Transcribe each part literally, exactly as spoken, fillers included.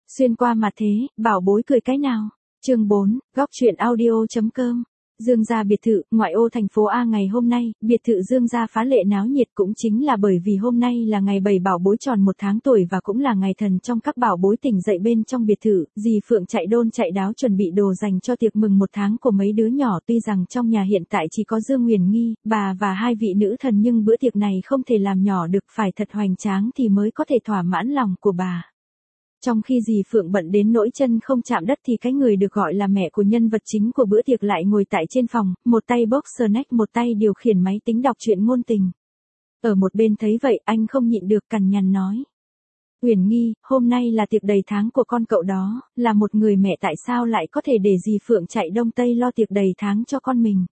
Xuyên qua mà thế, bảo bối cười cái nào? Chương bốn, góc truyện audio.com. Dương gia biệt thự, ngoại ô thành phố A ngày hôm nay, biệt thự Dương gia phá lệ náo nhiệt cũng chính là bởi vì hôm nay là ngày bảy bảo bối tròn một tháng tuổi và cũng là ngày thần trong các bảo bối tỉnh dậy bên trong biệt thự, dì Phượng chạy đôn chạy đáo chuẩn bị đồ dành cho tiệc mừng một tháng của mấy đứa nhỏ. Tuy rằng trong nhà hiện tại chỉ có Dương Nguyền Nghi, bà và hai vị nữ thần nhưng bữa tiệc này không thể làm nhỏ được, phải thật hoành tráng thì mới có thể thỏa mãn lòng của bà. Trong khi dì Phượng bận đến nỗi chân không chạm đất thì cái người được gọi là mẹ của nhân vật chính của bữa tiệc lại ngồi tại trên phòng, một tay bốc snack một tay điều khiển máy tính đọc truyện ngôn tình. Ở một bên thấy vậy anh không nhịn được cằn nhằn nói. Uyển Nghi, hôm nay là tiệc đầy tháng của con cậu đó, là một người mẹ tại sao lại có thể để dì Phượng chạy đông tây lo tiệc đầy tháng cho con mình.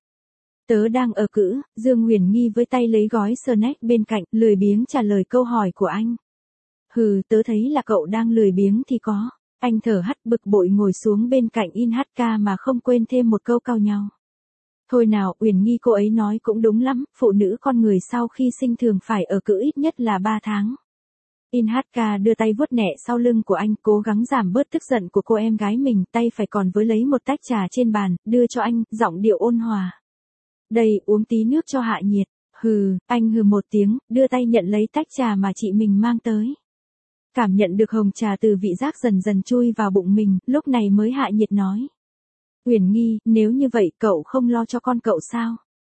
Tớ đang ở cữ, Dương Uyển Nghi với tay lấy gói snack bên cạnh, lười biếng trả lời câu hỏi của anh. Hừ, tớ thấy là cậu đang lười biếng thì có. Anh thở hắt bực bội ngồi xuống bên cạnh In hát ca mà không quên thêm một câu cau nhau. Thôi nào, Uyển Nghi cô ấy nói cũng đúng lắm, phụ nữ con người sau khi sinh thường phải ở cữ ít nhất là ba tháng. In hát ca đưa tay vuốt nhẹ sau lưng của anh, cố gắng giảm bớt tức giận của cô em gái mình, tay phải còn với lấy một tách trà trên bàn, đưa cho anh, giọng điệu ôn hòa. Đây, uống tí nước cho hạ nhiệt. Hừ, anh hừ một tiếng, đưa tay nhận lấy tách trà mà chị mình mang tới. Cảm nhận được hồng trà từ vị giác dần dần chui vào bụng mình, lúc này mới hạ nhiệt nói. Uyển Nghi, nếu như vậy cậu không lo cho con cậu sao?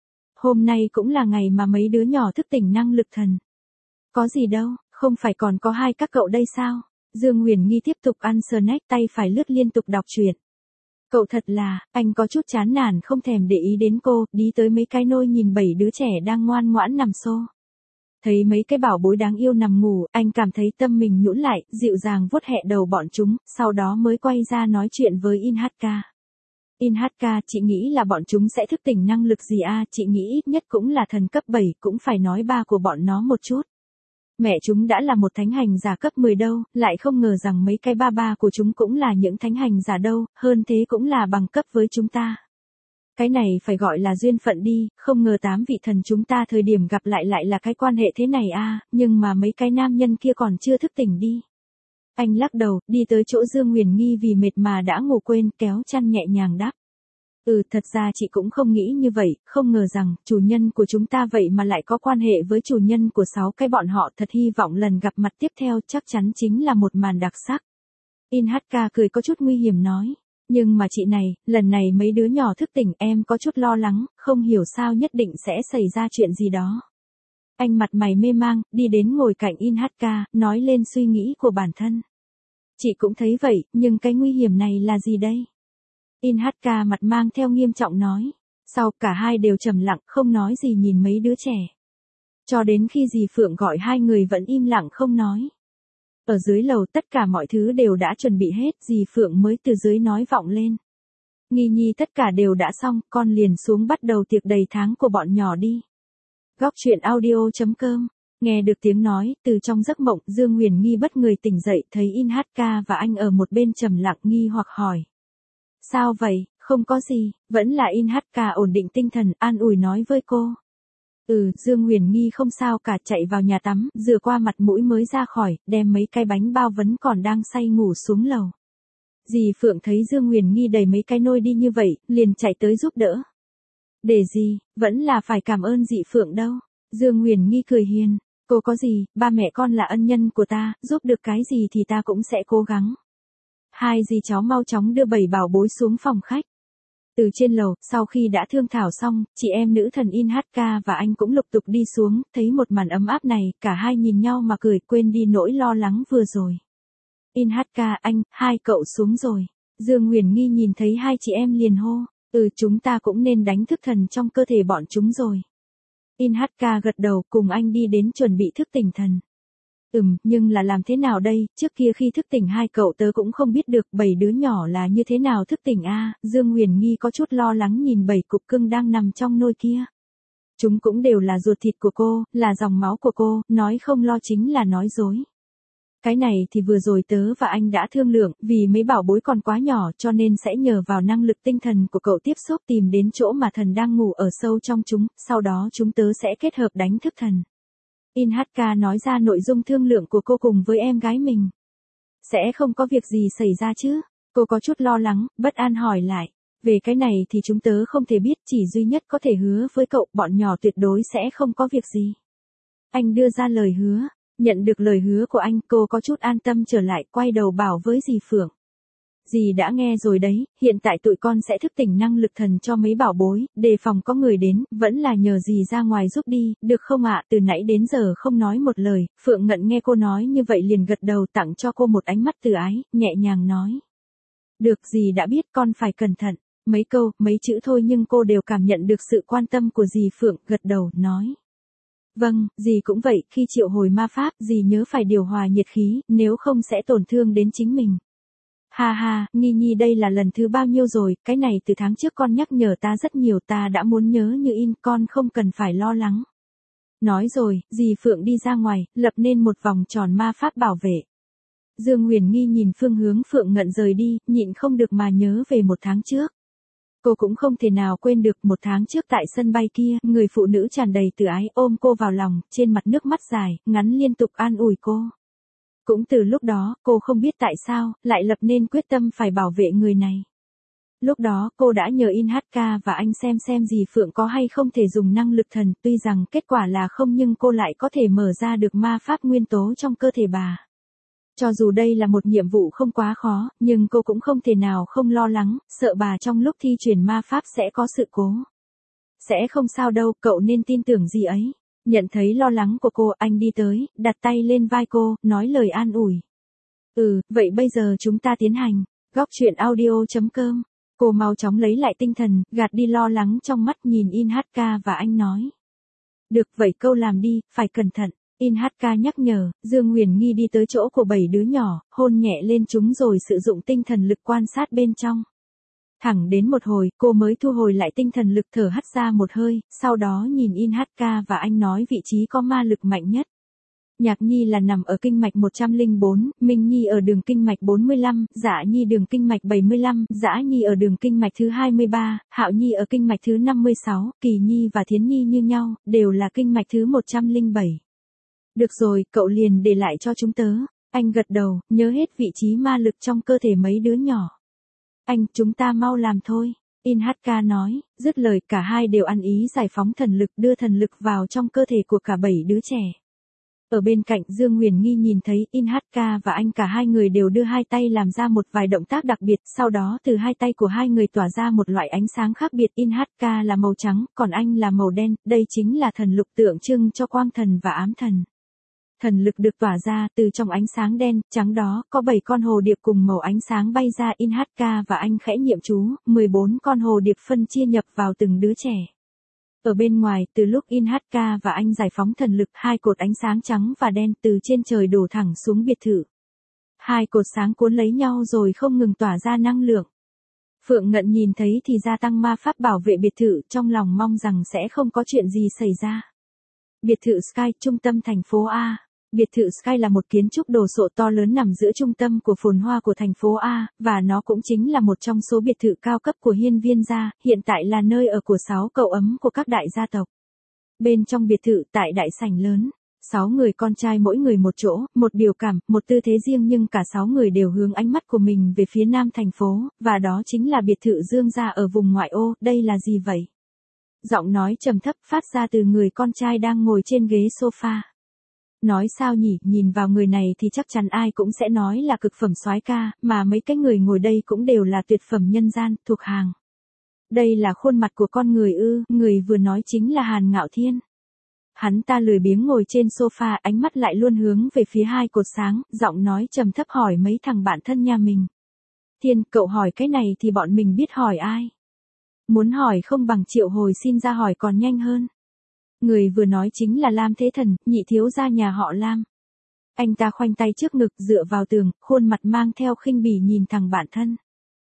Hôm nay cũng là ngày mà mấy đứa nhỏ thức tỉnh năng lực thần. Có gì đâu, không phải còn có hai các cậu đây sao? Dương Uyển Nghi tiếp tục ăn snack, tay phải lướt liên tục đọc truyện. Cậu thật là, anh có chút chán nản không thèm để ý đến cô, đi tới mấy cái nôi nhìn bảy đứa trẻ đang ngoan ngoãn nằm xô. Thấy mấy cái bảo bối đáng yêu nằm ngủ, anh cảm thấy tâm mình nhũn lại, dịu dàng vuốt hẹ đầu bọn chúng, sau đó mới quay ra nói chuyện với In hát ca. In hát ca, chị nghĩ là bọn chúng sẽ thức tỉnh năng lực gì à, chị nghĩ ít nhất cũng là thần cấp bảy, cũng phải nói ba của bọn nó một chút. Mẹ chúng đã là một thánh hành giả cấp mười đâu, lại không ngờ rằng mấy cái ba ba của chúng cũng là những thánh hành giả đâu, hơn thế cũng là bằng cấp với chúng ta. Cái này phải gọi là duyên phận đi, không ngờ tám vị thần chúng ta thời điểm gặp lại lại là cái quan hệ thế này a, nhưng mà mấy cái nam nhân kia còn chưa thức tỉnh đi. Anh lắc đầu, đi tới chỗ Dương Nguyền Nghi vì mệt mà đã ngủ quên, kéo chăn nhẹ nhàng đáp. Ừ, thật ra chị cũng không nghĩ như vậy, không ngờ rằng, chủ nhân của chúng ta vậy mà lại có quan hệ với chủ nhân của sáu cái bọn họ, thật hy vọng lần gặp mặt tiếp theo chắc chắn chính là một màn đặc sắc. In hát ca cười có chút nguy hiểm nói. Nhưng mà chị này, lần này mấy đứa nhỏ thức tỉnh em có chút lo lắng, không hiểu sao nhất định sẽ xảy ra chuyện gì đó. Anh mặt mày mê mang, đi đến ngồi cạnh In hát ca, nói lên suy nghĩ của bản thân. Chị cũng thấy vậy, nhưng cái nguy hiểm này là gì đây? In hát ca mặt mang theo nghiêm trọng nói. Sau cả hai đều trầm lặng, không nói gì nhìn mấy đứa trẻ. Cho đến khi dì Phượng gọi hai người vẫn im lặng không nói. Ở dưới lầu tất cả mọi thứ đều đã chuẩn bị hết, dì Phượng mới từ dưới nói vọng lên. Nghi Nhi tất cả đều đã xong, con liền xuống bắt đầu tiệc đầy tháng của bọn nhỏ đi. Góc truyện audio.com. Nghe được tiếng nói, từ trong giấc mộng, Dương Nguyền Nghi bất người tỉnh dậy, thấy In hát ca và anh ở một bên trầm lặng nghi hoặc hỏi. Sao vậy, không có gì, vẫn là In hát ca ổn định tinh thần, an ủi nói với cô. Ừ, Dương Nguyền Nghi không sao cả, chạy vào nhà tắm, rửa qua mặt mũi mới ra khỏi, đem mấy cái bánh bao vẫn còn đang say ngủ xuống lầu. Dì Phượng thấy Dương Nguyền Nghi đầy mấy cái nôi đi như vậy, liền chạy tới giúp đỡ. Để gì, vẫn là phải cảm ơn dì Phượng đâu. Dương Nguyền Nghi cười hiền, cô có gì, ba mẹ con là ân nhân của ta, giúp được cái gì thì ta cũng sẽ cố gắng. Hai dì cháu mau chóng đưa bảy bảo bối xuống phòng khách. Từ trên lầu, sau khi đã thương thảo xong, chị em nữ thần In hát ca và anh cũng lục tục đi xuống, thấy một màn ấm áp này, cả hai nhìn nhau mà cười, quên đi nỗi lo lắng vừa rồi. In hát ca, anh, hai cậu xuống rồi. Dương Nguyền Nghi nhìn thấy hai chị em liền hô, ừ chúng ta cũng nên đánh thức thần trong cơ thể bọn chúng rồi. In hát ca gật đầu, cùng anh đi đến chuẩn bị thức tỉnh thần. Ừm, nhưng là làm thế nào đây, trước kia khi thức tỉnh hai cậu tớ cũng không biết được bảy đứa nhỏ là như thế nào thức tỉnh a. Dương Nguyền Nghi có chút lo lắng nhìn bảy cục cưng đang nằm trong nôi kia. Chúng cũng đều là ruột thịt của cô, là dòng máu của cô, nói không lo chính là nói dối. Cái này thì vừa rồi tớ và anh đã thương lượng, vì mấy bảo bối còn quá nhỏ cho nên sẽ nhờ vào năng lực tinh thần của cậu tiếp xúc tìm đến chỗ mà thần đang ngủ ở sâu trong chúng, sau đó chúng tớ sẽ kết hợp đánh thức thần. In hát ca nói ra nội dung thương lượng của cô cùng với em gái mình. Sẽ không có việc gì xảy ra chứ? Cô có chút lo lắng, bất an hỏi lại. Về cái này thì chúng tớ không thể biết, chỉ duy nhất có thể hứa với cậu, bọn nhỏ tuyệt đối sẽ không có việc gì. Anh đưa ra lời hứa, nhận được lời hứa của anh, cô có chút an tâm trở lại, quay đầu bảo với dì Phượng. Dì đã nghe rồi đấy, hiện tại tụi con sẽ thức tỉnh năng lực thần cho mấy bảo bối, đề phòng có người đến, vẫn là nhờ dì ra ngoài giúp đi, được không ạ? Từ nãy đến giờ không nói một lời, Phượng Ngận nghe cô nói như vậy liền gật đầu, tặng cho cô một ánh mắt từ ái, nhẹ nhàng nói. Được, dì đã biết, con phải cẩn thận. Mấy câu, mấy chữ thôi nhưng cô đều cảm nhận được sự quan tâm của dì Phượng, gật đầu, nói. Vâng, dì cũng vậy, khi triệu hồi ma pháp, dì nhớ phải điều hòa nhiệt khí, nếu không sẽ tổn thương đến chính mình. Ha ha, Nghi Nhi đây là lần thứ bao nhiêu rồi, cái này từ tháng trước con nhắc nhở ta rất nhiều, ta đã muốn nhớ như in, con không cần phải lo lắng. Nói rồi, dì Phượng đi ra ngoài, lập nên một vòng tròn ma pháp bảo vệ. Dương Huyền Nghi nhìn phương hướng Phượng Ngận rời đi, nhịn không được mà nhớ về một tháng trước. Cô cũng không thể nào quên được một tháng trước tại sân bay kia, người phụ nữ tràn đầy từ ái ôm cô vào lòng, trên mặt nước mắt dài, ngắn liên tục an ủi cô. Cũng từ lúc đó, cô không biết tại sao, lại lập nên quyết tâm phải bảo vệ người này. Lúc đó, cô đã nhờ In hát ca và anh xem xem dì Phượng có hay không thể dùng năng lực thần, tuy rằng kết quả là không nhưng cô lại có thể mở ra được ma pháp nguyên tố trong cơ thể bà. Cho dù đây là một nhiệm vụ không quá khó, nhưng cô cũng không thể nào không lo lắng, sợ bà trong lúc thi triển ma pháp sẽ có sự cố. Sẽ không sao đâu, cậu nên tin tưởng gì ấy. Nhận thấy lo lắng của cô, anh đi tới, đặt tay lên vai cô, nói lời an ủi. Ừ, vậy bây giờ chúng ta tiến hành. Góc truyện audio chấm com. Cô mau chóng lấy lại tinh thần, gạt đi lo lắng trong mắt, nhìn In hát ca và anh nói. Được vậy câu làm đi, phải cẩn thận. In hát ca nhắc nhở, Dương Huyền Nghi đi tới chỗ của bảy đứa nhỏ, hôn nhẹ lên chúng rồi sử dụng tinh thần lực quan sát bên trong. Thẳng đến một hồi, cô mới thu hồi lại tinh thần lực, thở hắt ra một hơi, sau đó nhìn In hát ca và anh nói vị trí có ma lực mạnh nhất. Nhạc Nhi là nằm ở kinh mạch một trăm lẻ bốn, Minh Nhi ở đường kinh mạch bốn mươi lăm, Dạ Nhi đường kinh mạch bảy mươi lăm, Dã Nhi ở đường kinh mạch thứ hai mươi ba, Hạo Nhi ở kinh mạch thứ năm mươi sáu, Kỳ Nhi và Thiến Nhi như nhau, đều là kinh mạch thứ một trăm lẻ bảy. Được rồi, cậu liền để lại cho chúng tớ. Anh gật đầu, nhớ hết vị trí ma lực trong cơ thể mấy đứa nhỏ. Anh, chúng ta mau làm thôi. In hát ca nói, dứt lời cả hai đều ăn ý giải phóng thần lực, đưa thần lực vào trong cơ thể của cả bảy đứa trẻ. Ở bên cạnh, Dương Huyền Nghi nhìn thấy In hát ca và anh cả hai người đều đưa hai tay làm ra một vài động tác đặc biệt, sau đó từ hai tay của hai người tỏa ra một loại ánh sáng khác biệt. In hát ca là màu trắng, còn anh là màu đen, đây chính là thần lục tượng trưng cho quang thần và ám thần. Thần lực được tỏa ra từ trong ánh sáng đen, trắng đó, có bảy con hồ điệp cùng màu ánh sáng bay ra. In hát ca và anh khẽ niệm chú, mười bốn con hồ điệp phân chia nhập vào từng đứa trẻ. Ở bên ngoài, từ lúc In hát ca và anh giải phóng thần lực, hai cột ánh sáng trắng và đen từ trên trời đổ thẳng xuống biệt thự. Hai cột sáng cuốn lấy nhau rồi không ngừng tỏa ra năng lượng. Phượng Ngận nhìn thấy thì gia tăng ma pháp bảo vệ biệt thự, trong lòng mong rằng sẽ không có chuyện gì xảy ra. Biệt thự Sky, trung tâm thành phố A. Biệt thự Sky là một kiến trúc đồ sộ to lớn nằm giữa trung tâm của phồn hoa của thành phố A, và nó cũng chính là một trong số biệt thự cao cấp của Hiên Viên gia, hiện tại là nơi ở của sáu cậu ấm của các đại gia tộc. Bên trong biệt thự, tại đại sảnh lớn, sáu người con trai mỗi người một chỗ, một biểu cảm, một tư thế riêng nhưng cả sáu người đều hướng ánh mắt của mình về phía nam thành phố, và đó chính là biệt thự Dương gia ở vùng ngoại ô. Đây là gì vậy? Giọng nói trầm thấp phát ra từ người con trai đang ngồi trên ghế sofa. Nói sao nhỉ, nhìn vào người này thì chắc chắn ai cũng sẽ nói là cực phẩm soái ca, mà mấy cái người ngồi đây cũng đều là tuyệt phẩm nhân gian, thuộc hàng. Đây là khuôn mặt của con người ư? Người vừa nói chính là Hàn Ngạo Thiên. Hắn ta lười biếng ngồi trên sofa, ánh mắt lại luôn hướng về phía hai cột sáng, giọng nói trầm thấp hỏi mấy thằng bạn thân nhà mình. Thiên, cậu hỏi cái này thì bọn mình biết hỏi ai? Muốn hỏi không bằng triệu hồi xin ra hỏi còn nhanh hơn. Người vừa nói chính là Lam Thế Thần, nhị thiếu gia nhà họ Lam. Anh ta khoanh tay trước ngực dựa vào tường, khuôn mặt mang theo khinh bỉ nhìn thằng bạn thân.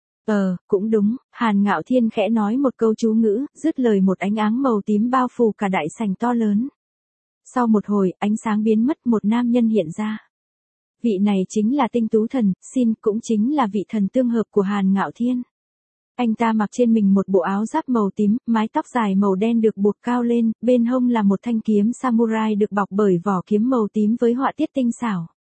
Ờ, cũng đúng, Hàn Ngạo Thiên khẽ nói một câu chú ngữ, dứt lời một ánh áng màu tím bao phủ cả đại sảnh to lớn. Sau một hồi, ánh sáng biến mất, một nam nhân hiện ra. Vị này chính là Tinh Tú Thần, xin, cũng chính là vị thần tương hợp của Hàn Ngạo Thiên. Anh ta mặc trên mình một bộ áo giáp màu tím, mái tóc dài màu đen được buộc cao lên, bên hông là một thanh kiếm samurai được bọc bởi vỏ kiếm màu tím với họa tiết tinh xảo.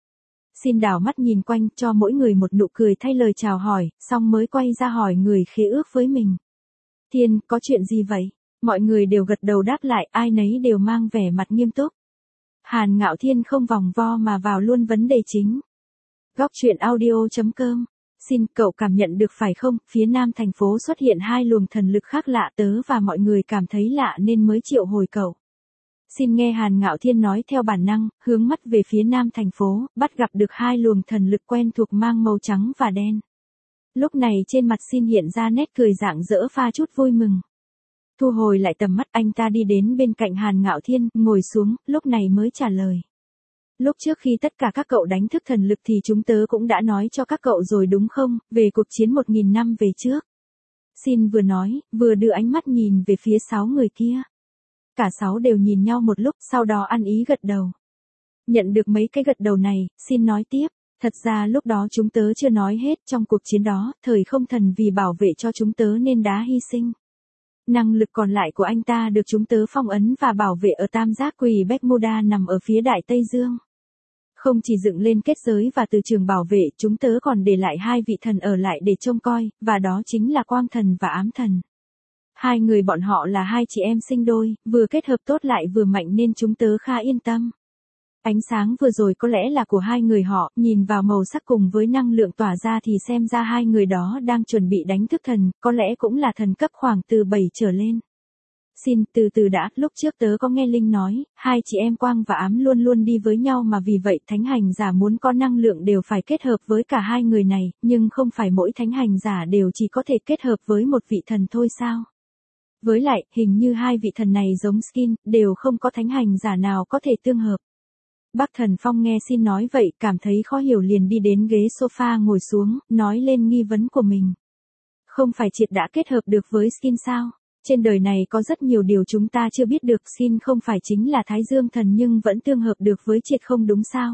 Xin đảo mắt nhìn quanh cho mỗi người một nụ cười thay lời chào hỏi, xong mới quay ra hỏi người khế ước với mình. Thiên, có chuyện gì vậy? Mọi người đều gật đầu đáp lại, ai nấy đều mang vẻ mặt nghiêm túc. Hàn Ngạo Thiên không vòng vo mà vào luôn vấn đề chính. Góc truyện audio chấm com. Xin, cậu cảm nhận được phải không, phía nam thành phố xuất hiện hai luồng thần lực khác lạ, tớ và mọi người cảm thấy lạ nên mới triệu hồi cậu. Xin nghe Hàn Ngạo Thiên nói theo bản năng, hướng mắt về phía nam thành phố, bắt gặp được hai luồng thần lực quen thuộc mang màu trắng và đen. Lúc này trên mặt Xin hiện ra nét cười rạng rỡ pha chút vui mừng. Thu hồi lại tầm mắt, anh ta đi đến bên cạnh Hàn Ngạo Thiên, ngồi xuống, lúc này mới trả lời. Lúc trước khi tất cả các cậu đánh thức thần lực thì chúng tớ cũng đã nói cho các cậu rồi đúng không, về cuộc chiến một nghìn năm về trước. Xin vừa nói, vừa đưa ánh mắt nhìn về phía sáu người kia. Cả sáu đều nhìn nhau một lúc, sau đó ăn ý gật đầu. Nhận được mấy cái gật đầu này, Xin nói tiếp. Thật ra lúc đó chúng tớ chưa nói hết, trong cuộc chiến đó, thời không thần vì bảo vệ cho chúng tớ nên đã hy sinh. Năng lực còn lại của anh ta được chúng tớ phong ấn và bảo vệ ở tam giác quỷ Bermuda nằm ở phía Đại Tây Dương. Không chỉ dựng lên kết giới và từ trường bảo vệ, chúng tớ còn để lại hai vị thần ở lại để trông coi, và đó chính là Quang Thần và Ám Thần. Hai người bọn họ là hai chị em sinh đôi, vừa kết hợp tốt lại vừa mạnh nên chúng tớ khá yên tâm. Ánh sáng vừa rồi có lẽ là của hai người họ, nhìn vào màu sắc cùng với năng lượng tỏa ra thì xem ra hai người đó đang chuẩn bị đánh thức thần, có lẽ cũng là thần cấp khoảng từ bảy trở lên. Xin, từ từ đã, lúc trước tớ có nghe Linh nói, hai chị em Quang và Ám luôn luôn đi với nhau mà vì vậy thánh hành giả muốn có năng lượng đều phải kết hợp với cả hai người này, nhưng không phải mỗi thánh hành giả đều chỉ có thể kết hợp với một vị thần thôi sao? Với lại, hình như hai vị thần này giống Skin, đều không có thánh hành giả nào có thể tương hợp. Bác Thần Phong nghe Xin nói vậy, cảm thấy khó hiểu liền đi đến ghế sofa ngồi xuống, nói lên nghi vấn của mình. Không phải Triệt đã kết hợp được với Skin sao? Trên đời này có rất nhiều điều chúng ta chưa biết được, Skin không phải chính là Thái Dương thần nhưng vẫn tương hợp được với Triệt không đúng sao?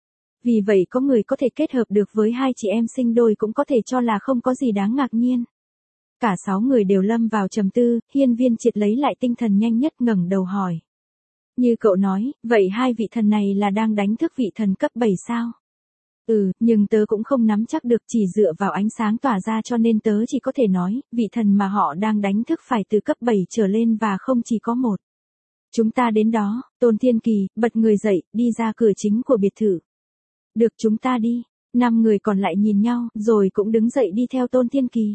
Vì vậy có người có thể kết hợp được với hai chị em sinh đôi cũng có thể cho là không có gì đáng ngạc nhiên. Cả sáu người đều lâm vào trầm tư, Hiên Viên Triệt lấy lại tinh thần nhanh nhất ngẩng đầu hỏi. Như cậu nói, vậy hai vị thần này là đang đánh thức vị thần cấp bảy sao? Ừ, nhưng tớ cũng không nắm chắc được, chỉ dựa vào ánh sáng tỏa ra cho nên tớ chỉ có thể nói, vị thần mà họ đang đánh thức phải từ cấp bảy trở lên và không chỉ có một. Chúng ta đến đó, Tôn Thiên Kỳ, bật người dậy, đi ra cửa chính của biệt thự. Được, chúng ta đi. Năm người còn lại nhìn nhau, rồi cũng đứng dậy đi theo Tôn Thiên Kỳ.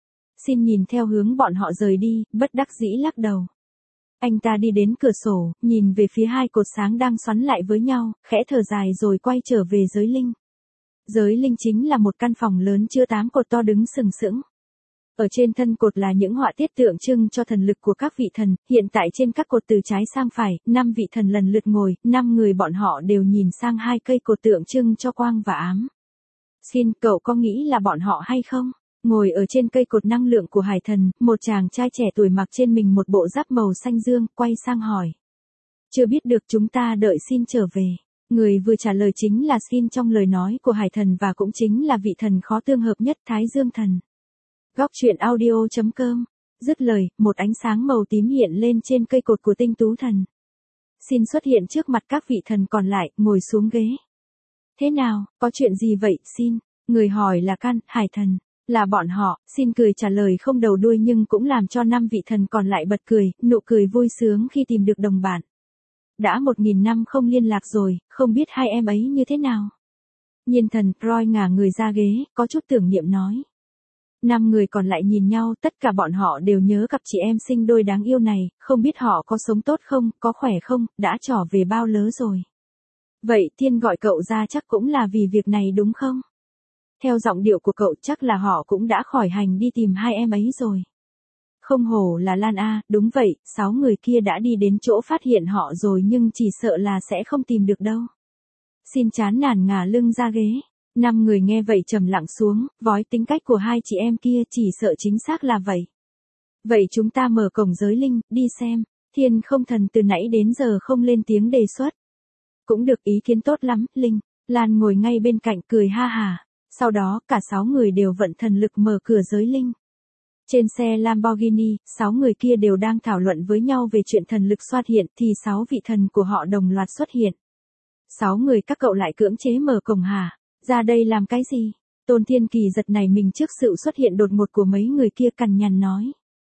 Xin nhìn theo hướng bọn họ rời đi, bất đắc dĩ lắc đầu. Anh ta đi đến cửa sổ, nhìn về phía hai cột sáng đang xoắn lại với nhau, khẽ thở dài rồi quay trở về giới linh. Giới linh chính là một căn phòng lớn chứa tám cột to đứng sừng sững. Ở trên thân cột là những họa tiết tượng trưng cho thần lực của các vị thần, hiện tại trên các cột từ trái sang phải, năm vị thần lần lượt ngồi, năm người bọn họ đều nhìn sang hai cây cột tượng trưng cho Quang và Ám. Xin, cậu có nghĩ là bọn họ hay không? Ngồi ở trên cây cột năng lượng của Hải Thần, một chàng trai trẻ tuổi mặc trên mình một bộ giáp màu xanh dương, quay sang hỏi. Chưa biết được, chúng ta đợi Xin trở về. Người vừa trả lời chính là Xin trong lời nói của Hải Thần và cũng chính là vị thần khó tương hợp nhất, Thái Dương Thần. Góc truyện audio chấm com. Dứt lời, một ánh sáng màu tím hiện lên trên cây cột của Tinh Tú Thần. Xin xuất hiện trước mặt các vị thần còn lại, ngồi xuống ghế. Thế nào, có chuyện gì vậy, Xin? Người hỏi là Can, Hải Thần. Là bọn họ, Xin cười trả lời không đầu đuôi nhưng cũng làm cho năm vị thần còn lại bật cười, nụ cười vui sướng khi tìm được đồng bạn. Đã một nghìn năm không liên lạc rồi, không biết hai em ấy như thế nào. Nhiên Thần, Roy ngả người ra ghế, có chút tưởng niệm nói. Năm người còn lại nhìn nhau, tất cả bọn họ đều nhớ cặp chị em sinh đôi đáng yêu này, không biết họ có sống tốt không, có khỏe không, đã trỏ về bao lớ rồi. Vậy Thiên gọi cậu ra chắc cũng là vì việc này đúng không? Theo giọng điệu của cậu chắc là họ cũng đã khỏi hành đi tìm hai em ấy rồi. Không hổ là Lan A, đúng vậy, sáu người kia đã đi đến chỗ phát hiện họ rồi nhưng chỉ sợ là sẽ không tìm được đâu. Xin chán nản ngả lưng ra ghế. Năm người nghe vậy trầm lặng xuống, vói tính cách của hai chị em kia chỉ sợ chính xác là vậy. Vậy chúng ta mở cổng giới linh, đi xem. Thiên Không Thần từ nãy đến giờ không lên tiếng đề xuất. Cũng được, ý kiến tốt lắm, Linh. Lan ngồi ngay bên cạnh cười ha hà. Sau đó, cả sáu người đều vận thần lực mở cửa giới linh. Trên xe Lamborghini, sáu người kia đều đang thảo luận với nhau về chuyện thần lực xuất hiện thì sáu vị thần của họ đồng loạt xuất hiện. Sáu người các cậu lại cưỡng chế mở cổng hả? Ra đây làm cái gì? Tôn Thiên Kỳ giật nảy mình trước sự xuất hiện đột ngột của mấy người kia cằn nhằn nói.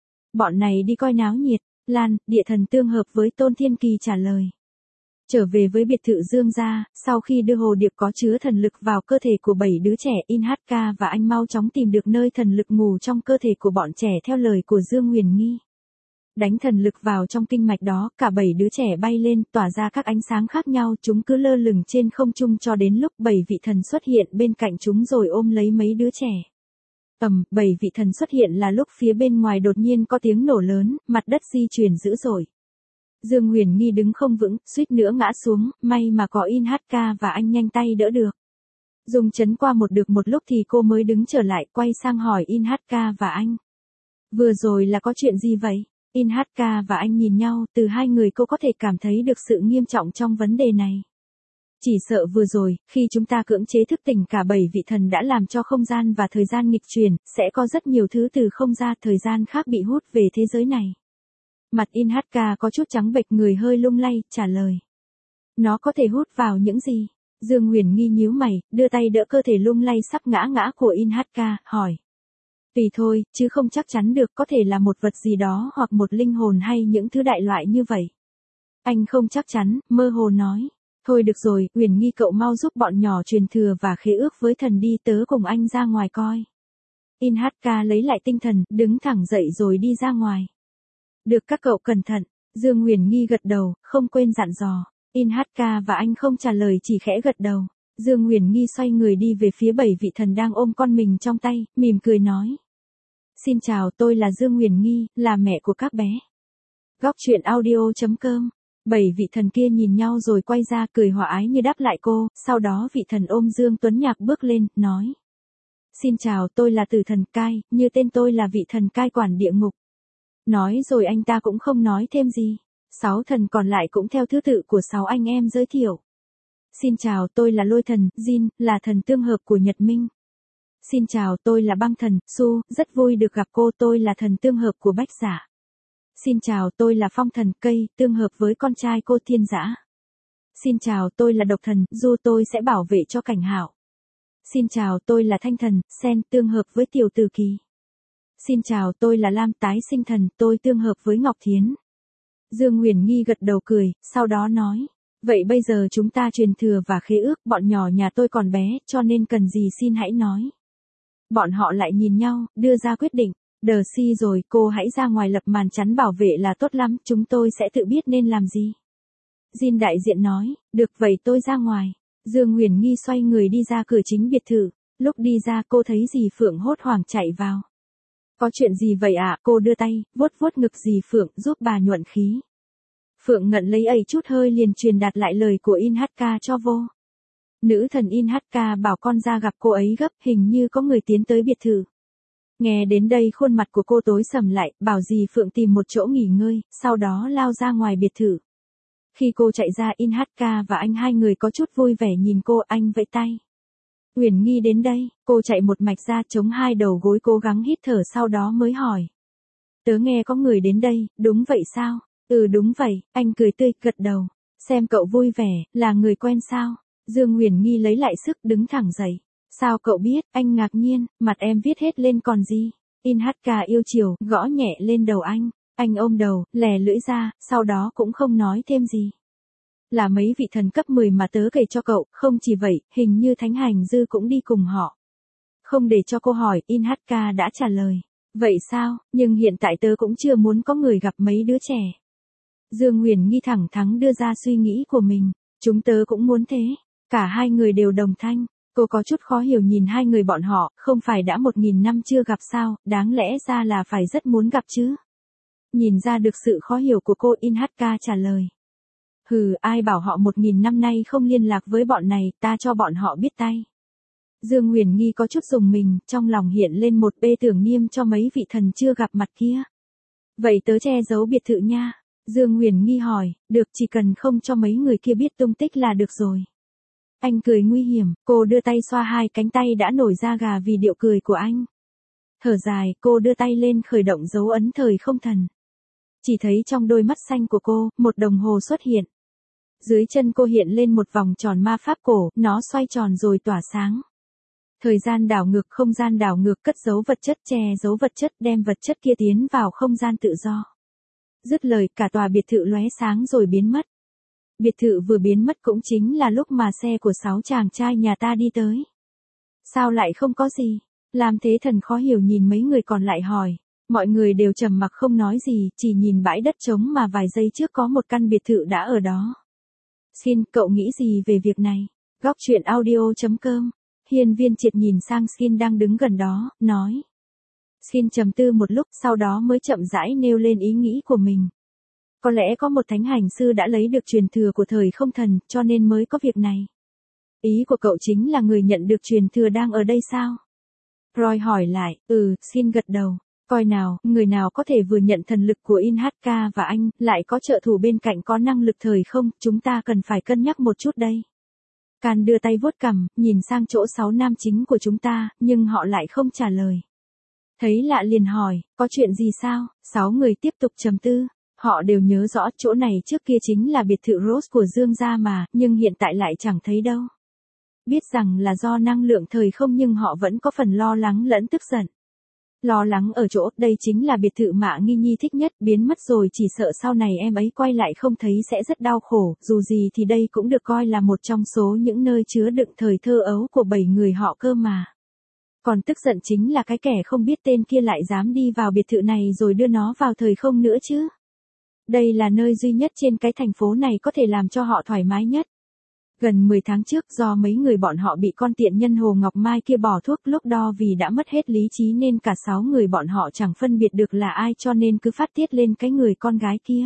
Bọn này đi coi náo nhiệt. Lan, địa thần tương hợp với Tôn Thiên Kỳ trả lời. Trở về với biệt thự Dương gia, sau khi đưa hồ điệp có chứa thần lực vào cơ thể của bảy đứa trẻ, In hát ca và anh mau chóng tìm được nơi thần lực ngủ trong cơ thể của bọn trẻ theo lời của Dương Huyền Nghi. Đánh thần lực vào trong kinh mạch đó, cả bảy đứa trẻ bay lên, tỏa ra các ánh sáng khác nhau, chúng cứ lơ lửng trên không trung cho đến lúc bảy vị thần xuất hiện bên cạnh chúng rồi ôm lấy mấy đứa trẻ. Ầm, bảy vị thần xuất hiện là lúc phía bên ngoài đột nhiên có tiếng nổ lớn, mặt đất di chuyển dữ dội. Dương Huyền Nghi đứng không vững, suýt nữa ngã xuống, may mà có In hát ca và anh nhanh tay đỡ được. Dùng chấn qua một được một lúc thì cô mới đứng trở lại, quay sang hỏi In hát ca và anh. Vừa rồi là có chuyện gì vậy? In hát ca và anh nhìn nhau, từ hai người cô có thể cảm thấy được sự nghiêm trọng trong vấn đề này. Chỉ sợ vừa rồi, khi chúng ta cưỡng chế thức tỉnh cả bảy vị thần đã làm cho không gian và thời gian nghịch chuyển, sẽ có rất nhiều thứ từ không gian thời gian khác bị hút về thế giới này. Mặt In hát ca có chút trắng bệch, người hơi lung lay, trả lời. Nó có thể hút vào những gì? Dương Huyền Nghi nhíu mày, đưa tay đỡ cơ thể lung lay sắp ngã ngã của In hát ca, hỏi. Tùy thôi, chứ không chắc chắn được, có thể là một vật gì đó hoặc một linh hồn hay những thứ đại loại như vậy. Anh không chắc chắn, mơ hồ nói. Thôi được rồi, Huyền Nghi cậu mau giúp bọn nhỏ truyền thừa và khế ước với thần đi, tớ cùng anh ra ngoài coi. In hát ca lấy lại tinh thần, đứng thẳng dậy rồi đi ra ngoài. Được, các cậu cẩn thận. Dương Huyền Nghi gật đầu, không quên dặn dò. In hát ca và anh không trả lời, chỉ khẽ gật đầu. Dương Huyền Nghi xoay người đi về phía bảy vị thần đang ôm con mình trong tay, mỉm cười nói. Xin chào, tôi là Dương Huyền Nghi, là mẹ của các bé. Góc truyện audio chấm com. Bảy vị thần kia nhìn nhau rồi quay ra cười hòa ái như đáp lại cô, sau đó vị thần ôm Dương Tuấn Nhạc bước lên, nói. Xin chào, tôi là Tử Thần Cai, như tên tôi là vị thần cai quản địa ngục. Nói rồi anh ta cũng không nói thêm gì. Sáu thần còn lại cũng theo thứ tự của sáu anh em giới thiệu. Xin chào, tôi là Lôi Thần, Jin, là thần tương hợp của Nhật Minh. Xin chào, tôi là Băng Thần, Su, rất vui được gặp cô, tôi là thần tương hợp của Bách Giả. Xin chào, tôi là Phong Thần, Cây, tương hợp với con trai cô Thiên Dã. Xin chào, tôi là Độc Thần, Du, tôi sẽ bảo vệ cho Cảnh Hạo. Xin chào, tôi là Thanh Thần, Sen, tương hợp với Tiểu Tử Kỳ. Xin chào, tôi là Lam, Tái Sinh Thần, tôi tương hợp với Ngọc Thiến. Dương Huyền Nghi gật đầu cười, sau đó nói. Vậy bây giờ chúng ta truyền thừa và khế ước, bọn nhỏ nhà tôi còn bé, cho nên cần gì xin hãy nói. Bọn họ lại nhìn nhau, đưa ra quyết định. Đờ si rồi, cô hãy ra ngoài lập màn chắn bảo vệ là tốt lắm, chúng tôi sẽ tự biết nên làm gì. Jin đại diện nói, được vậy tôi ra ngoài. Dương Huyền Nghi xoay người đi ra cửa chính biệt thự, lúc đi ra cô thấy dì Phượng hốt hoảng chạy vào. Có chuyện gì vậy ạ? À? Cô đưa tay, vuốt vuốt ngực dì Phượng giúp bà nhuận khí. Phượng ngẩn lấy ấy chút hơi liền truyền đạt lại lời của In hát ca cho vô. Nữ thần In hát ca bảo con ra gặp cô ấy gấp, hình như có người tiến tới biệt thự. Nghe đến đây khuôn mặt của cô tối sầm lại, bảo dì Phượng tìm một chỗ nghỉ ngơi, sau đó lao ra ngoài biệt thự. Khi cô chạy ra, In hát ca và anh hai người có chút vui vẻ nhìn cô, anh vẫy tay. Huyền Nghi đến đây, cô chạy một mạch ra chống hai đầu gối cố gắng hít thở sau đó mới hỏi. Tớ nghe có người đến đây, đúng vậy sao? Ừ đúng vậy, anh cười tươi, gật đầu. Xem cậu vui vẻ, là người quen sao? Dương Huyền Nghi lấy lại sức đứng thẳng dậy. Sao cậu biết? Anh ngạc nhiên, mặt em viết hết lên còn gì? In hát ca yêu chiều, gõ nhẹ lên đầu anh. Anh ôm đầu, lè lưỡi ra, sau đó cũng không nói thêm gì. Là mấy vị thần cấp mười mà tớ kể cho cậu, không chỉ vậy, hình như Thánh Hành Dư cũng đi cùng họ. Không để cho cô hỏi, In hát ca đã trả lời. Vậy sao, nhưng hiện tại tớ cũng chưa muốn có người gặp mấy đứa trẻ. Dương Huyền Nghi thẳng thắn đưa ra suy nghĩ của mình. Chúng tớ cũng muốn thế. Cả hai người đều đồng thanh. Cô có chút khó hiểu nhìn hai người bọn họ, không phải đã một nghìn năm chưa gặp sao, đáng lẽ ra là phải rất muốn gặp chứ. Nhìn ra được sự khó hiểu của cô, In hát ca trả lời. Hừ, ai bảo họ một nghìn năm nay không liên lạc với bọn này, ta cho bọn họ biết tay. Dương Huyền Nghi có chút rùng mình, trong lòng hiện lên một bê tưởng niêm cho mấy vị thần chưa gặp mặt kia. Vậy tớ che giấu biệt thự nha. Dương Huyền Nghi hỏi, được, chỉ cần không cho mấy người kia biết tung tích là được rồi. Anh cười nguy hiểm, cô đưa tay xoa hai cánh tay đã nổi da gà vì điệu cười của anh. Thở dài, cô đưa tay lên khởi động dấu ấn thời không thần. Chỉ thấy trong đôi mắt xanh của cô, một đồng hồ xuất hiện. Dưới chân cô hiện lên một vòng tròn ma pháp cổ, nó xoay tròn rồi tỏa sáng. Thời gian đảo ngược, không gian đảo ngược, cất giấu vật chất, che giấu vật chất, đem vật chất kia tiến vào không gian tự do. Dứt lời, cả tòa biệt thự lóe sáng rồi biến mất. Biệt thự vừa biến mất cũng chính là lúc mà xe của sáu chàng trai nhà ta đi tới. Sao lại không có gì? Lam Thế Thần khó hiểu nhìn mấy người còn lại hỏi. Mọi người đều trầm mặc không nói gì, chỉ nhìn bãi đất trống mà vài giây trước có một căn biệt thự đã ở đó. Xin, cậu nghĩ gì về việc này? Góc truyện audio chấm com. Hiên Viên Triệt nhìn sang Skin đang đứng gần đó, nói. Skin trầm tư một lúc, sau đó mới chậm rãi nêu lên ý nghĩ của mình. Có lẽ có một thánh hành sư đã lấy được truyền thừa của thời không thần, cho nên mới có việc này. Ý của cậu chính là người nhận được truyền thừa đang ở đây sao? Roy hỏi lại, ừ, Skin gật đầu. Coi nào, người nào có thể vừa nhận thần lực của In hát ca và anh, lại có trợ thủ bên cạnh có năng lực thời không, chúng ta cần phải cân nhắc một chút đây. Can đưa tay vuốt cằm, nhìn sang chỗ sáu nam chính của chúng ta, nhưng họ lại không trả lời. Thấy lạ liền hỏi, có chuyện gì sao? Sáu người tiếp tục trầm tư. Họ đều nhớ rõ chỗ này trước kia chính là biệt thự Rose của Dương gia mà, nhưng hiện tại lại chẳng thấy đâu. Biết rằng là do năng lượng thời không nhưng họ vẫn có phần lo lắng lẫn tức giận. Lo lắng ở chỗ, đây chính là biệt thự Mạ Nghi Nhi thích nhất, biến mất rồi chỉ sợ sau này em ấy quay lại không thấy sẽ rất đau khổ, dù gì thì đây cũng được coi là một trong số những nơi chứa đựng thời thơ ấu của bảy người họ cơ mà. Còn tức giận chính là cái kẻ không biết tên kia lại dám đi vào biệt thự này rồi đưa nó vào thời không nữa chứ. Đây là nơi duy nhất trên cái thành phố này có thể làm cho họ thoải mái nhất. Gần mười tháng trước do mấy người bọn họ bị con tiện nhân Hồ Ngọc Mai kia bỏ thuốc lúc đo vì đã mất hết lý trí nên cả sáu người bọn họ chẳng phân biệt được là ai cho nên cứ phát tiết lên cái người con gái kia.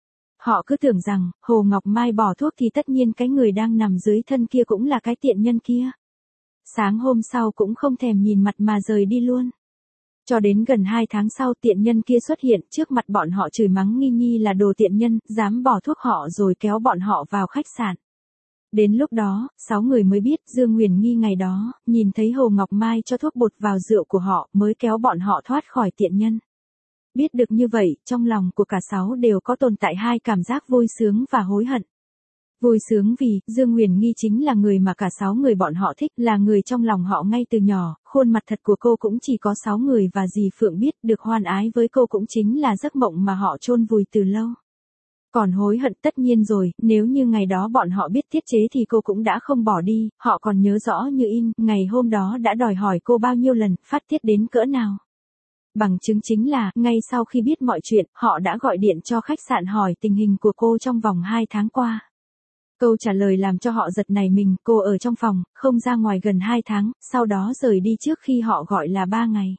Họ cứ tưởng rằng Hồ Ngọc Mai bỏ thuốc thì tất nhiên cái người đang nằm dưới thân kia cũng là cái tiện nhân kia. Sáng hôm sau cũng không thèm nhìn mặt mà rời đi luôn. Cho đến gần hai tháng sau tiện nhân kia xuất hiện trước mặt bọn họ chửi mắng Nghi Nhi là đồ tiện nhân, dám bỏ thuốc họ rồi kéo bọn họ vào khách sạn. Đến lúc đó, sáu người mới biết Dương Huyền Nghi ngày đó, nhìn thấy Hồ Ngọc Mai cho thuốc bột vào rượu của họ mới kéo bọn họ thoát khỏi tiện nhân. Biết được như vậy, trong lòng của cả sáu đều có tồn tại hai cảm giác vui sướng và hối hận. Vui sướng vì, Dương Huyền Nghi chính là người mà cả sáu người bọn họ thích, là người trong lòng họ ngay từ nhỏ, khuôn mặt thật của cô cũng chỉ có sáu người và dì Phượng biết được hoan ái với cô cũng chính là giấc mộng mà họ chôn vùi từ lâu. Còn hối hận tất nhiên rồi, nếu như ngày đó bọn họ biết tiết chế thì cô cũng đã không bỏ đi, họ còn nhớ rõ như in, ngày hôm đó đã đòi hỏi cô bao nhiêu lần, phát tiết đến cỡ nào. Bằng chứng chính là, ngay sau khi biết mọi chuyện, họ đã gọi điện cho khách sạn hỏi tình hình của cô trong vòng hai tháng qua. Câu trả lời làm cho họ giật nảy mình, cô ở trong phòng, không ra ngoài gần hai tháng, sau đó rời đi trước khi họ gọi là ba ngày.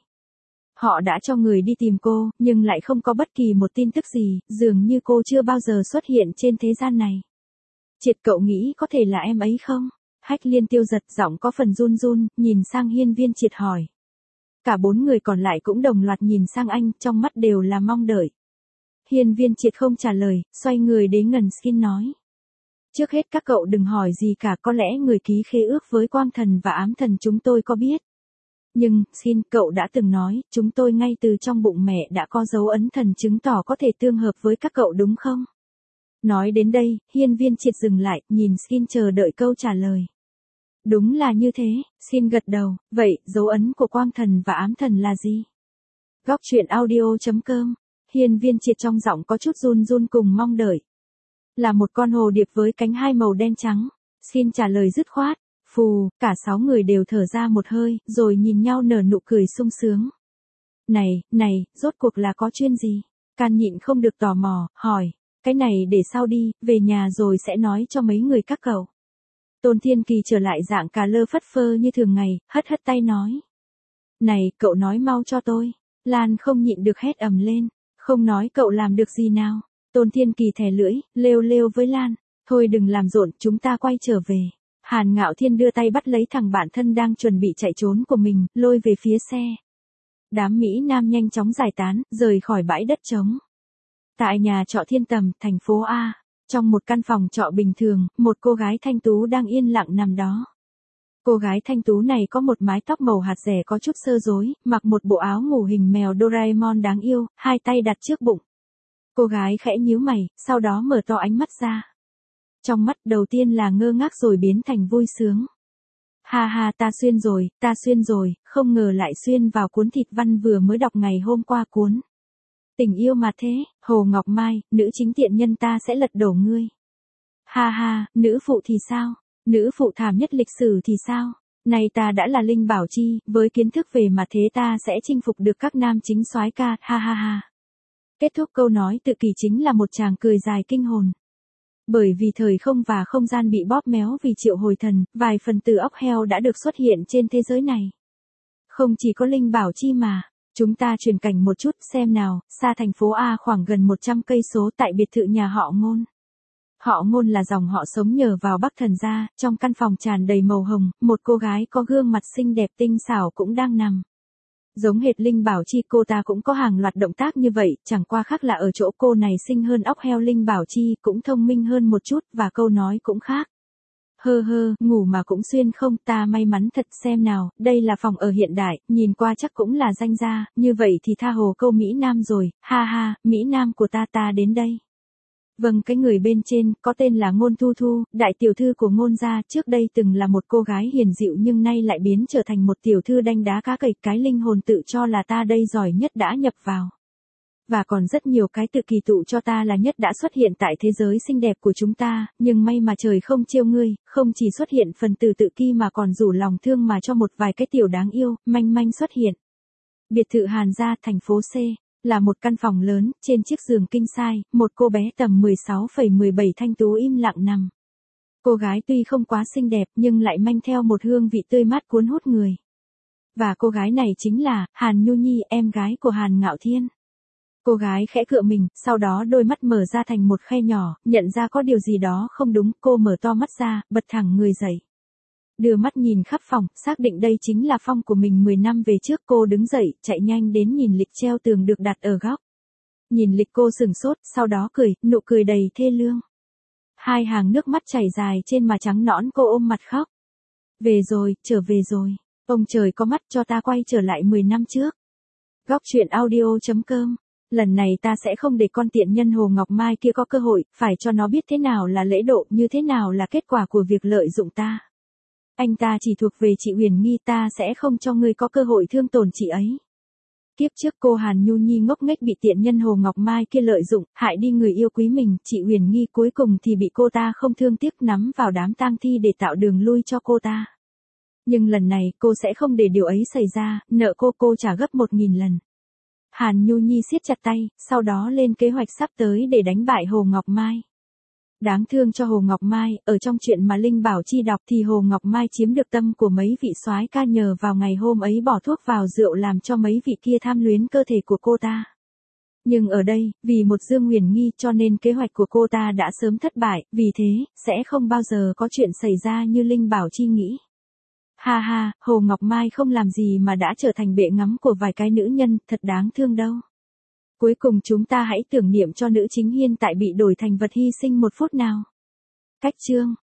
Họ đã cho người đi tìm cô, nhưng lại không có bất kỳ một tin tức gì, dường như cô chưa bao giờ xuất hiện trên thế gian này. Triệt cậu nghĩ có thể là em ấy không? Hách Liên Tiêu giật giọng có phần run run, nhìn sang Hiên Viên Triệt hỏi. Cả bốn người còn lại cũng đồng loạt nhìn sang anh, trong mắt đều là mong đợi. Hiên Viên Triệt không trả lời, xoay người đến gần Skin nói. Trước hết các cậu đừng hỏi gì cả, có lẽ người ký khế ước với Quang Thần và Ám Thần chúng tôi có biết. Nhưng, xin, cậu đã từng nói, chúng tôi ngay từ trong bụng mẹ đã có dấu ấn thần chứng tỏ có thể tương hợp với các cậu đúng không? Nói đến đây, Hiên Viên Triệt dừng lại, nhìn Skin chờ đợi câu trả lời. Đúng là như thế, Skin gật đầu, vậy, dấu ấn của Quang Thần và Ám Thần là gì? Góc truyện audio chấm com, Hiên Viên Triệt trong giọng có chút run run cùng mong đợi. Là một con hồ điệp với cánh hai màu đen trắng, Skin trả lời dứt khoát. Phù, cả sáu người đều thở ra một hơi, rồi nhìn nhau nở nụ cười sung sướng. Này, này, rốt cuộc là có chuyện gì? Can nhịn không được tò mò, hỏi, cái này để sau đi, về nhà rồi sẽ nói cho mấy người các cậu. Tôn Thiên Kỳ trở lại dạng cà lơ phất phơ như thường ngày, hất hất tay nói. Này, cậu nói mau cho tôi. Lan không nhịn được hét ầm lên, không nói cậu làm được gì nào. Tôn Thiên Kỳ thè lưỡi, lêu lêu với Lan, thôi đừng làm rộn, chúng ta quay trở về. Hàn Ngạo Thiên đưa tay bắt lấy thằng bạn thân đang chuẩn bị chạy trốn của mình, lôi về phía xe. Đám Mỹ Nam nhanh chóng giải tán, rời khỏi bãi đất trống. Tại nhà trọ Thiên Tầm, thành phố A, trong một căn phòng trọ bình thường, một cô gái thanh tú đang yên lặng nằm đó. Cô gái thanh tú này có một mái tóc màu hạt rẻ có chút sơ rối, mặc một bộ áo ngủ hình mèo Doraemon đáng yêu, hai tay đặt trước bụng. Cô gái khẽ nhíu mày, sau đó mở to ánh mắt ra. Trong mắt đầu tiên là ngơ ngác rồi biến thành vui sướng. Ha ha, ta xuyên rồi, ta xuyên rồi, không ngờ lại xuyên vào cuốn thịt văn vừa mới đọc ngày hôm qua cuốn. Tình yêu mà thế, Hồ Ngọc Mai, nữ chính tiện nhân ta sẽ lật đổ ngươi. Ha ha, nữ phụ thì sao? Nữ phụ thảm nhất lịch sử thì sao? Này ta đã là Linh Bảo Chi, với kiến thức về mà thế ta sẽ chinh phục được các nam chính soái ca, ha ha ha. Kết thúc câu nói tự kỷ chính là một tràng cười dài kinh hồn. Bởi vì thời không và không gian bị bóp méo vì triệu hồi thần, vài phần từ óc heo đã được xuất hiện trên thế giới này. Không chỉ có Linh Bảo Chi mà, chúng ta chuyển cảnh một chút xem nào, xa thành phố A khoảng gần một trăm cây số tại biệt thự nhà họ Ngôn. Họ Ngôn là dòng họ sống nhờ vào Bắc Thần gia, trong căn phòng tràn đầy màu hồng, một cô gái có gương mặt xinh đẹp tinh xảo cũng đang nằm. Giống hệt Linh Bảo Chi, cô ta cũng có hàng loạt động tác như vậy, chẳng qua khác là ở chỗ cô này xinh hơn óc heo Linh Bảo Chi, cũng thông minh hơn một chút, và câu nói cũng khác. Hơ hơ, ngủ mà cũng xuyên không, ta may mắn thật, xem nào, đây là phòng ở hiện đại, nhìn qua chắc cũng là danh gia, như vậy thì tha hồ câu Mỹ Nam rồi, ha ha, Mỹ Nam của ta ta đến đây. Vâng, cái người bên trên, có tên là Ngôn Thu Thu, đại tiểu thư của Ngôn gia, trước đây từng là một cô gái hiền dịu nhưng nay lại biến trở thành một tiểu thư đanh đá cá cầy, cái linh hồn tự cho là ta đây giỏi nhất đã nhập vào. Và còn rất nhiều cái tự kỳ tụ cho ta là nhất đã xuất hiện tại thế giới xinh đẹp của chúng ta, nhưng may mà trời không trêu ngươi, không chỉ xuất hiện phần từ tự kỳ mà còn rủ lòng thương mà cho một vài cái tiểu đáng yêu, manh manh xuất hiện. Biệt thự Hàn gia, thành phố C. Là một căn phòng lớn, trên chiếc giường king size, một cô bé tầm mười sáu phẩy mười bảy thanh tú im lặng nằm. Cô gái tuy không quá xinh đẹp nhưng lại mang theo một hương vị tươi mát cuốn hút người. Và cô gái này chính là Hàn Nhu Nhi, em gái của Hàn Ngạo Thiên. Cô gái khẽ cựa mình, sau đó đôi mắt mở ra thành một khe nhỏ, nhận ra có điều gì đó không đúng, cô mở to mắt ra, bật thẳng người dậy. Đưa mắt nhìn khắp phòng, xác định đây chính là phòng của mình mười năm về trước, cô đứng dậy, chạy nhanh đến nhìn lịch treo tường được đặt ở góc. Nhìn lịch cô sửng sốt, sau đó cười, nụ cười đầy thê lương. Hai hàng nước mắt chảy dài trên má trắng nõn, cô ôm mặt khóc. Về rồi, trở về rồi. Ông trời có mắt cho ta quay trở lại mười năm trước. Góc truyện audio chấm com. Lần này ta sẽ không để con tiện nhân Hồ Ngọc Mai kia có cơ hội, phải cho nó biết thế nào là lễ độ, như thế nào là kết quả của việc lợi dụng ta. Anh ta chỉ thuộc về chị Huyền Nghi, ta sẽ không cho ngươi có cơ hội thương tổn chị ấy. Kiếp trước cô Hàn Nhu Nhi ngốc nghếch bị tiện nhân Hồ Ngọc Mai kia lợi dụng, hại đi người yêu quý mình, chị Huyền Nghi cuối cùng thì bị cô ta không thương tiếc nắm vào đám tang thi để tạo đường lui cho cô ta. Nhưng lần này cô sẽ không để điều ấy xảy ra, nợ cô cô trả gấp một nghìn lần. Hàn Nhu Nhi siết chặt tay, sau đó lên kế hoạch sắp tới để đánh bại Hồ Ngọc Mai. Đáng thương cho Hồ Ngọc Mai, ở trong chuyện mà Linh Bảo Chi đọc thì Hồ Ngọc Mai chiếm được tâm của mấy vị soái ca nhờ vào ngày hôm ấy bỏ thuốc vào rượu làm cho mấy vị kia tham luyến cơ thể của cô ta. Nhưng ở đây, vì một Dương Huyền Nghi cho nên kế hoạch của cô ta đã sớm thất bại, vì thế, sẽ không bao giờ có chuyện xảy ra như Linh Bảo Chi nghĩ. Ha ha, Hồ Ngọc Mai không làm gì mà đã trở thành bệ ngắm của vài cái nữ nhân, thật đáng thương đâu. Cuối cùng chúng ta hãy tưởng niệm cho nữ chính hiện tại bị đổi thành vật hy sinh một phút nào. Cách chương